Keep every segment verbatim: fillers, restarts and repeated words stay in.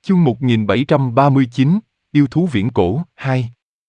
Chương một nghìn bảy trăm ba mươi chín, Yêu thú viễn cổ, hai.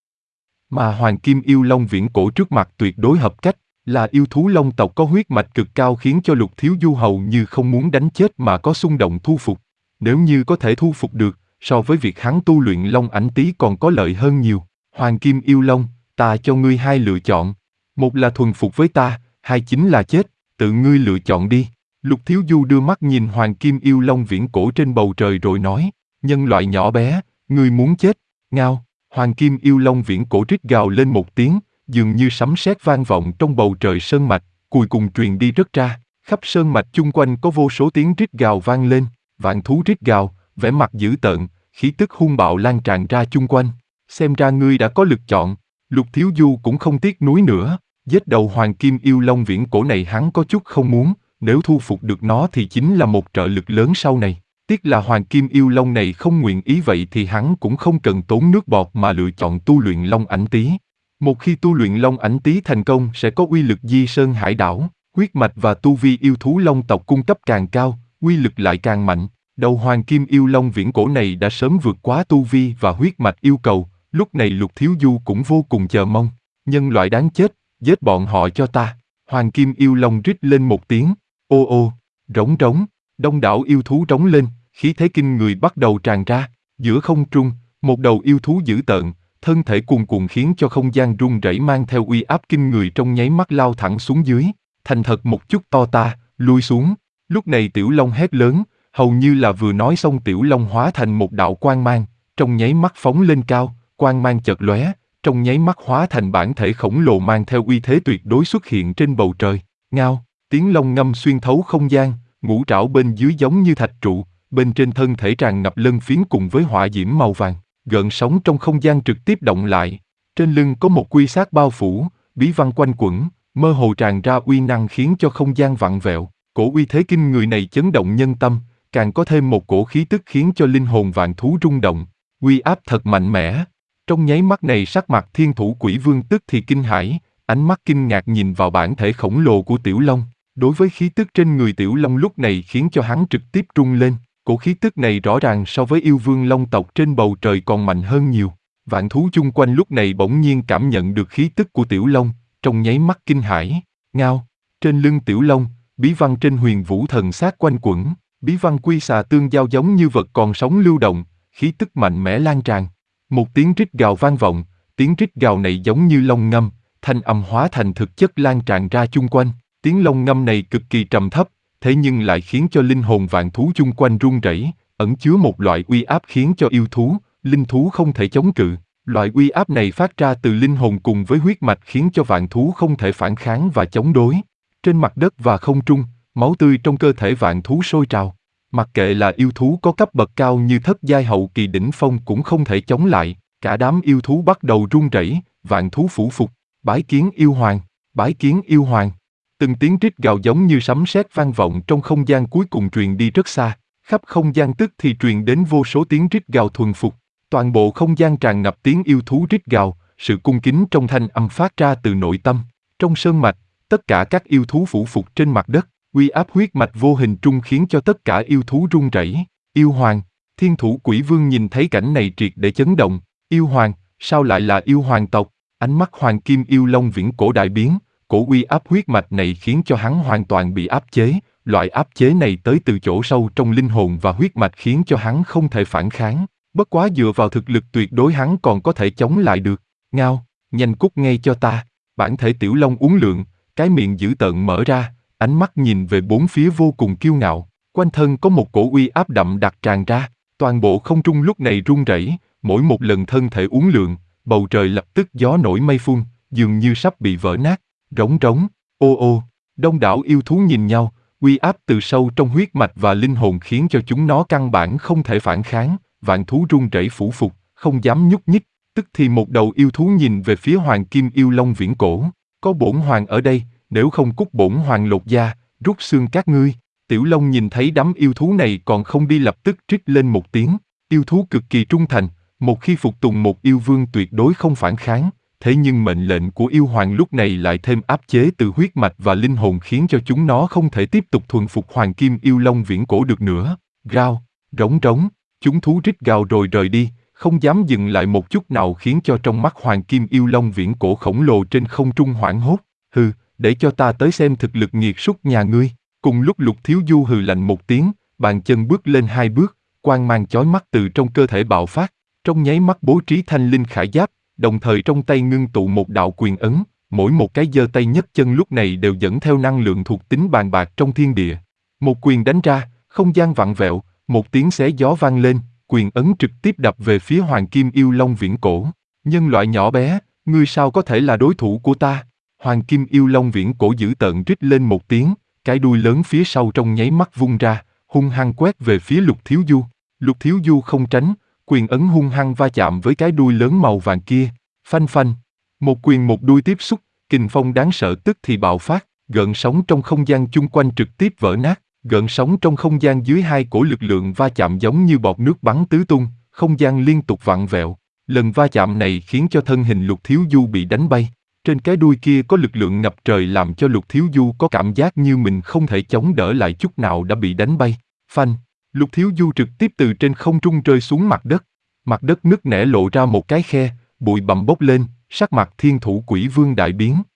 Mà Hoàng Kim Yêu Long viễn cổ trước mặt tuyệt đối hợp cách, là yêu thú long tộc có huyết mạch cực cao khiến cho Lục Thiếu Du hầu như không muốn đánh chết mà có xung động thu phục. Nếu như có thể thu phục được, so với việc hắn tu luyện Long Ảnh Tý còn có lợi hơn nhiều. Hoàng Kim Yêu Long, ta cho ngươi hai lựa chọn. Một là thuần phục với ta, hai chính là chết, tự ngươi lựa chọn đi. Lục Thiếu Du đưa mắt nhìn Hoàng Kim Yêu Long viễn cổ trên bầu trời rồi nói, nhân loại nhỏ bé, ngươi muốn chết, ngao. Hoàng Kim Yêu Long viễn cổ rít gào lên một tiếng, dường như sấm sét vang vọng trong bầu trời sơn mạch, cuối cùng truyền đi rất ra, khắp sơn mạch chung quanh có vô số tiếng rít gào vang lên, vạn thú rít gào, vẻ mặt dữ tợn, khí tức hung bạo lan tràn ra chung quanh. Xem ra ngươi đã có lựa chọn. Lục Thiếu Du cũng không tiếc nuối nữa, giết đầu Hoàng Kim Yêu Long viễn cổ này hắn có chút không muốn, nếu thu phục được nó thì chính là một trợ lực lớn sau này. Tiếc là Hoàng Kim Yêu Long này không nguyện ý, vậy thì hắn cũng không cần tốn nước bọt mà lựa chọn tu luyện Long Ảnh Tý. Một khi tu luyện Long Ảnh Tý thành công sẽ có uy lực di sơn hải đảo, huyết mạch và tu vi yêu thú long tộc cung cấp càng cao, uy lực lại càng mạnh. Đầu Hoàng Kim Yêu Long viễn cổ này đã sớm vượt quá tu vi và huyết mạch yêu cầu, lúc này Lục Thiếu Du cũng vô cùng chờ mong. Nhân loại đáng chết, giết bọn họ cho ta. Hoàng Kim Yêu Long rít lên một tiếng, ô ô, rống rống, đông đảo yêu thú rống lên, khí thế kinh người bắt đầu tràn ra. Giữa không trung, một đầu yêu thú dữ tợn, thân thể cuồn cuộn khiến cho không gian rung rẩy mang theo uy áp kinh người trong nháy mắt lao thẳng xuống dưới. Thành thật một chút to ta, lui xuống. Lúc này Tiểu Long hét lớn, hầu như là vừa nói xong Tiểu Long hóa thành một đạo quang mang, trong nháy mắt phóng lên cao, quang mang chợt lóe, trong nháy mắt hóa thành bản thể khổng lồ mang theo uy thế tuyệt đối xuất hiện trên bầu trời. Ngao, tiếng long ngâm xuyên thấu không gian, ngũ trảo bên dưới giống như thạch trụ, bên trên thân thể tràn ngập lân phiến cùng với hỏa diễm màu vàng, gợn sóng trong không gian trực tiếp động lại. Trên lưng có một quy sát bao phủ, bí văn quanh quẩn, mơ hồ tràn ra uy năng khiến cho không gian vặn vẹo. Cổ uy thế kinh người này chấn động nhân tâm, càng có thêm một cổ khí tức khiến cho linh hồn vạn thú rung động. Uy áp thật mạnh mẽ. Trong nháy mắt này sắc mặt Thiên Thủ Quỷ Vương tức thì kinh hãi, ánh mắt kinh ngạc nhìn vào bản thể khổng lồ của Tiểu Long. Đối với khí tức trên người Tiểu Long lúc này khiến cho hắn trực tiếp rung lên. Cổ khí tức này rõ ràng so với yêu vương long tộc trên bầu trời còn mạnh hơn nhiều. Vạn thú chung quanh lúc này bỗng nhiên cảm nhận được khí tức của Tiểu Long, trong nháy mắt kinh hãi. Ngao, trên lưng Tiểu Long, bí văn trên huyền vũ thần sát quanh quẩn, bí văn quy xà tương giao giống như vật còn sống lưu động, khí tức mạnh mẽ lan tràn. Một tiếng rít gào vang vọng, tiếng rít gào này giống như long ngâm, thanh âm hóa thành thực chất lan tràn ra chung quanh. Tiếng long ngâm này cực kỳ trầm thấp, thế nhưng lại khiến cho linh hồn vạn thú chung quanh run rẩy, ẩn chứa một loại uy áp khiến cho yêu thú, linh thú không thể chống cự. Loại uy áp này phát ra từ linh hồn cùng với huyết mạch khiến cho vạn thú không thể phản kháng và chống đối. Trên mặt đất và không trung, máu tươi trong cơ thể vạn thú sôi trào. Mặc kệ là yêu thú có cấp bậc cao như thất giai hậu kỳ đỉnh phong cũng không thể chống lại. Cả đám yêu thú bắt đầu run rẩy, vạn thú phủ phục. Bái kiến yêu hoàng, bái kiến yêu hoàng. Từng tiếng rít gào giống như sấm sét vang vọng trong không gian cuối cùng truyền đi rất xa. Khắp không gian tức thì truyền đến vô số tiếng rít gào thuần phục. Toàn bộ không gian tràn ngập tiếng yêu thú rít gào, sự cung kính trong thanh âm phát ra từ nội tâm. Trong sơn mạch, tất cả các yêu thú phủ phục trên mặt đất, uy áp huyết mạch vô hình trung khiến cho tất cả yêu thú run rẩy. Yêu hoàng, Thiên Thủ Quỷ Vương nhìn thấy cảnh này triệt để chấn động. Yêu hoàng, sao lại là yêu hoàng tộc? Ánh mắt Hoàng Kim Yêu Long viễn cổ đại biến, cổ uy áp huyết mạch này khiến cho hắn hoàn toàn bị áp chế. Loại áp chế này tới từ chỗ sâu trong linh hồn và huyết mạch khiến cho hắn không thể phản kháng. Bất quá dựa vào thực lực tuyệt đối hắn còn có thể chống lại được. Ngao, nhanh cút ngay cho ta. Bản thể Tiểu Long uốn lượn, cái miệng dữ tợn mở ra, ánh mắt nhìn về bốn phía vô cùng kiêu ngạo. Quanh thân có một cổ uy áp đậm đặc tràn ra. Toàn bộ không trung lúc này run rẩy, mỗi một lần thân thể uốn lượn, bầu trời lập tức gió nổi mây phun, dường như sắp bị vỡ nát. Rống rống, ô ô, đông đảo yêu thú nhìn nhau, uy áp từ sâu trong huyết mạch và linh hồn khiến cho chúng nó căn bản không thể phản kháng. Vạn thú run rẩy phủ phục, không dám nhúc nhích. Tức thì một đầu yêu thú nhìn về phía Hoàng Kim Yêu Long viễn cổ. Có bổn hoàng ở đây, nếu không cút bổn hoàng lột da, rút xương các ngươi. Tiểu Long nhìn thấy đám yêu thú này còn không đi lập tức trích lên một tiếng. Yêu thú cực kỳ trung thành, một khi phục tùng một yêu vương tuyệt đối không phản kháng. Thế nhưng mệnh lệnh của yêu hoàng lúc này lại thêm áp chế từ huyết mạch và linh hồn khiến cho chúng nó không thể tiếp tục thuần phục Hoàng Kim Yêu Long viễn cổ được nữa. Rao, rống rống, Chúng thú rít gào rồi rời đi, không dám dừng lại một chút nào, khiến cho trong mắt Hoàng Kim Yêu Long viễn cổ khổng lồ trên không trung hoảng hốt. Hừ, để cho ta tới xem thực lực nghiệt súc nhà ngươi. Cùng lúc Lục Thiếu Du hừ lạnh một tiếng, bàn chân bước lên hai bước, quang mang chói mắt từ trong cơ thể bạo phát, trong nháy mắt bố trí thanh linh khải giáp, đồng thời trong tay ngưng tụ một đạo quyền ấn, mỗi một cái giơ tay nhấc chân lúc này đều dẫn theo năng lượng thuộc tính bàn bạc trong thiên địa. Một quyền đánh ra, không gian vặn vẹo, một tiếng xé gió vang lên, quyền ấn trực tiếp đập về phía Hoàng Kim Yêu Long viễn cổ. Nhân loại nhỏ bé, ngươi sao có thể là đối thủ của ta? Hoàng Kim Yêu Long viễn cổ dữ tợn rít lên một tiếng, cái đuôi lớn phía sau trong nháy mắt vung ra, hung hăng quét về phía Lục Thiếu Du. Lục Thiếu Du không tránh, quyền ấn hung hăng va chạm với cái đuôi lớn màu vàng kia, phanh phanh. Một quyền một đuôi tiếp xúc, kình phong đáng sợ tức thì bạo phát, gợn sóng trong không gian chung quanh trực tiếp vỡ nát, gợn sóng trong không gian dưới hai cổ lực lượng va chạm giống như bọt nước bắn tứ tung, không gian liên tục vặn vẹo. Lần va chạm này khiến cho thân hình Lục Thiếu Du bị đánh bay. Trên cái đuôi kia có lực lượng ngập trời làm cho Lục Thiếu Du có cảm giác như mình không thể chống đỡ lại chút nào đã bị đánh bay. Phanh, Lục Thiếu Du trực tiếp từ trên không trung rơi xuống mặt đất. Mặt đất nứt nẻ lộ ra một cái khe, bụi bặm bốc lên, sắc mặt Thiên Thủ Quỷ Vương đại biến.